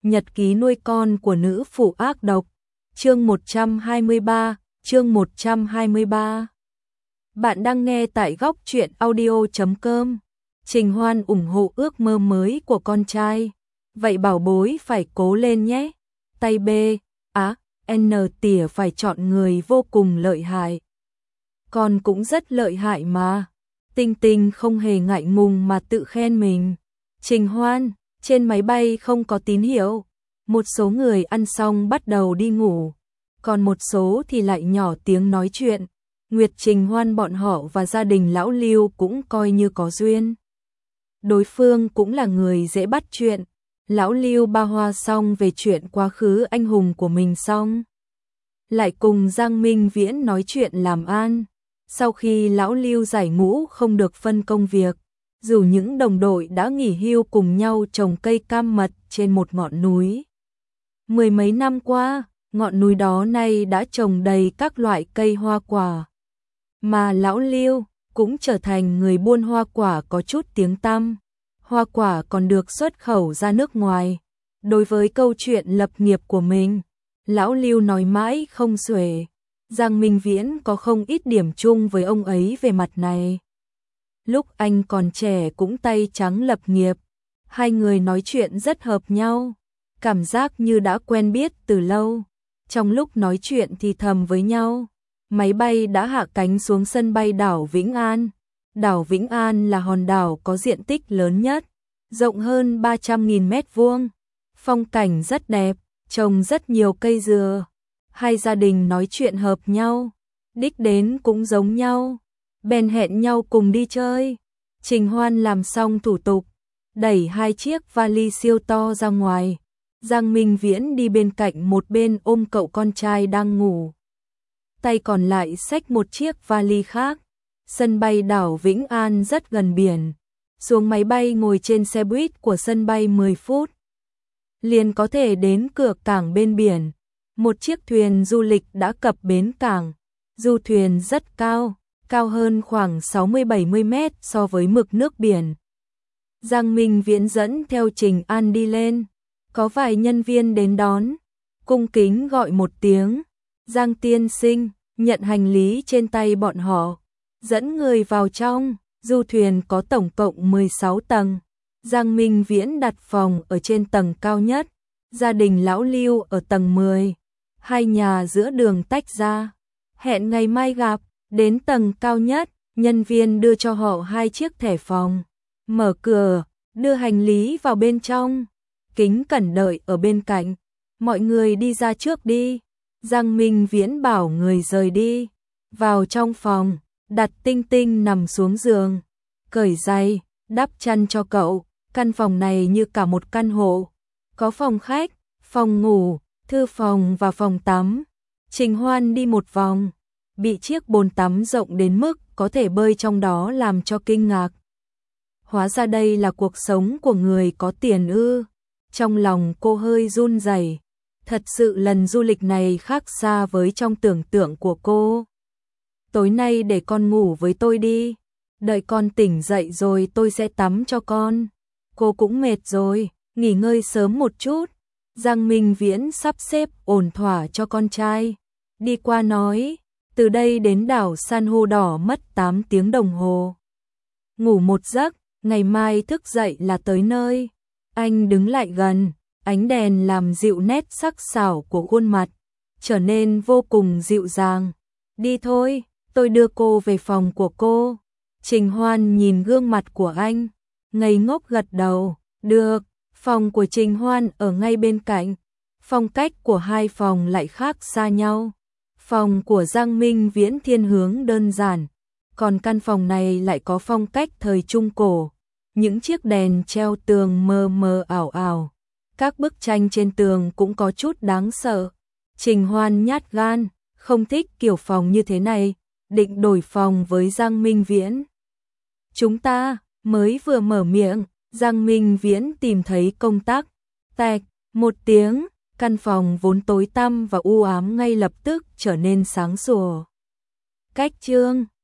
Nhật ký nuôi con của nữ phụ ác độc. Chương 123. Bạn đang nghe tại góc truyện audio.com. Trình Hoan ủng hộ ước mơ mới của con trai. Vậy bảo bối phải cố lên nhé. Tay B, N tỉa phải chọn người vô cùng lợi hại. Con cũng rất lợi hại mà. Tinh Tinh không hề ngại ngùng mà tự khen mình. Trình Hoan, trên máy bay không có tín hiệu. Một số người ăn xong bắt đầu đi ngủ. Còn một số thì lại nhỏ tiếng nói chuyện. Nguyệt Trình Hoan bọn họ và gia đình lão Lưu cũng coi như có duyên. Đối phương cũng là người dễ bắt chuyện. Lão Lưu ba hoa xong về chuyện quá khứ anh hùng của mình xong. Lại cùng Giang Minh Viễn nói chuyện làm ăn. Sau khi lão Lưu giải ngũ không được phân công việc, dù những đồng đội đã nghỉ hưu cùng nhau trồng cây cam mật trên một ngọn núi. Mười mấy năm qua, ngọn núi đó nay đã trồng đầy các loại cây hoa quả. Mà lão Lưu cũng trở thành người buôn hoa quả có chút tiếng tăm. Hoa quả còn được xuất khẩu ra nước ngoài. Đối với câu chuyện lập nghiệp của mình, lão Lưu nói mãi không xuể. Giang Minh Viễn có không ít điểm chung với ông ấy về mặt này. Lúc anh còn trẻ cũng tay trắng lập nghiệp, hai người nói chuyện rất hợp nhau, cảm giác như đã quen biết từ lâu. Trong lúc nói chuyện thì thầm với nhau, máy bay đã hạ cánh xuống sân bay đảo Vĩnh An. Đảo Vĩnh An là hòn đảo có diện tích lớn nhất, rộng hơn 300.000 mét vuông, phong cảnh rất đẹp, trồng rất nhiều cây dừa. Hai gia đình nói chuyện hợp nhau, đích đến cũng giống nhau, bèn hẹn nhau cùng đi chơi. Trình Hoan làm xong thủ tục, đẩy hai chiếc vali siêu to ra ngoài. Giang Minh Viễn đi bên cạnh một bên ôm cậu con trai đang ngủ. Tay còn lại xách một chiếc vali khác. Sân bay đảo Vĩnh An rất gần biển. Xuống máy bay ngồi trên xe buýt của sân bay 10 phút. Liền có thể đến cửa cảng bên biển. Một chiếc thuyền du lịch đã cập bến cảng. Du thuyền rất cao, cao hơn khoảng 60-70 mét so với mực nước biển. Giang Minh Viễn dẫn theo Trình An đi lên. Có vài nhân viên đến đón, cung kính gọi một tiếng. Giang tiên sinh, nhận hành lý trên tay bọn họ. Dẫn người vào trong, du thuyền có tổng cộng 16 tầng. Giang Minh Viễn đặt phòng ở trên tầng cao nhất. Gia đình lão Lưu ở tầng 10. Hai nhà giữa đường tách ra. Hẹn ngày mai gặp, đến tầng cao nhất, nhân viên đưa cho họ hai chiếc thẻ phòng. Mở cửa, đưa hành lý vào bên trong. Kính cẩn đợi ở bên cạnh. Mọi người đi ra trước đi. Giang Minh Viễn bảo người rời đi. Vào trong phòng, đặt Tinh Tinh nằm xuống giường. Cởi giày, đắp chăn cho cậu. Căn phòng này như cả một căn hộ. Có phòng khách, phòng ngủ, thư phòng và phòng tắm. Trình Hoan đi một vòng, bị chiếc bồn tắm rộng đến mức có thể bơi trong đó làm cho kinh ngạc. Hóa ra đây là cuộc sống của người có tiền ư. Trong lòng cô hơi run rẩy. Thật sự lần du lịch này khác xa với trong tưởng tượng của cô. Tối nay để con ngủ với tôi đi. Đợi con tỉnh dậy rồi tôi sẽ tắm cho con. Cô cũng mệt rồi, nghỉ ngơi sớm một chút. Giang Minh Viễn sắp xếp ổn thỏa cho con trai. Đi qua nói, từ đây đến đảo San hô đỏ mất 8 tiếng đồng hồ. Ngủ một giấc, ngày mai thức dậy là tới nơi. Anh đứng lại gần, ánh đèn làm dịu nét sắc sảo của khuôn mặt, trở nên vô cùng dịu dàng. Đi thôi, tôi đưa cô về phòng của cô. Trình Hoan nhìn gương mặt của anh, ngây ngốc gật đầu. Được, phòng của Trình Hoan ở ngay bên cạnh. Phong cách của hai phòng lại khác xa nhau. Phòng của Giang Minh Viễn thiên hướng đơn giản, còn căn phòng này lại có phong cách thời Trung Cổ. Những chiếc đèn treo tường mờ mờ ảo ảo. Các bức tranh trên tường cũng có chút đáng sợ. Trình Hoan nhát gan, không thích kiểu phòng như thế này, định đổi phòng với Giang Minh Viễn. Chúng ta mới vừa mở miệng, Giang Minh Viễn tìm thấy công tắc. Tạch, một tiếng, căn phòng vốn tối tăm và u ám ngay lập tức trở nên sáng sủa. Cách chương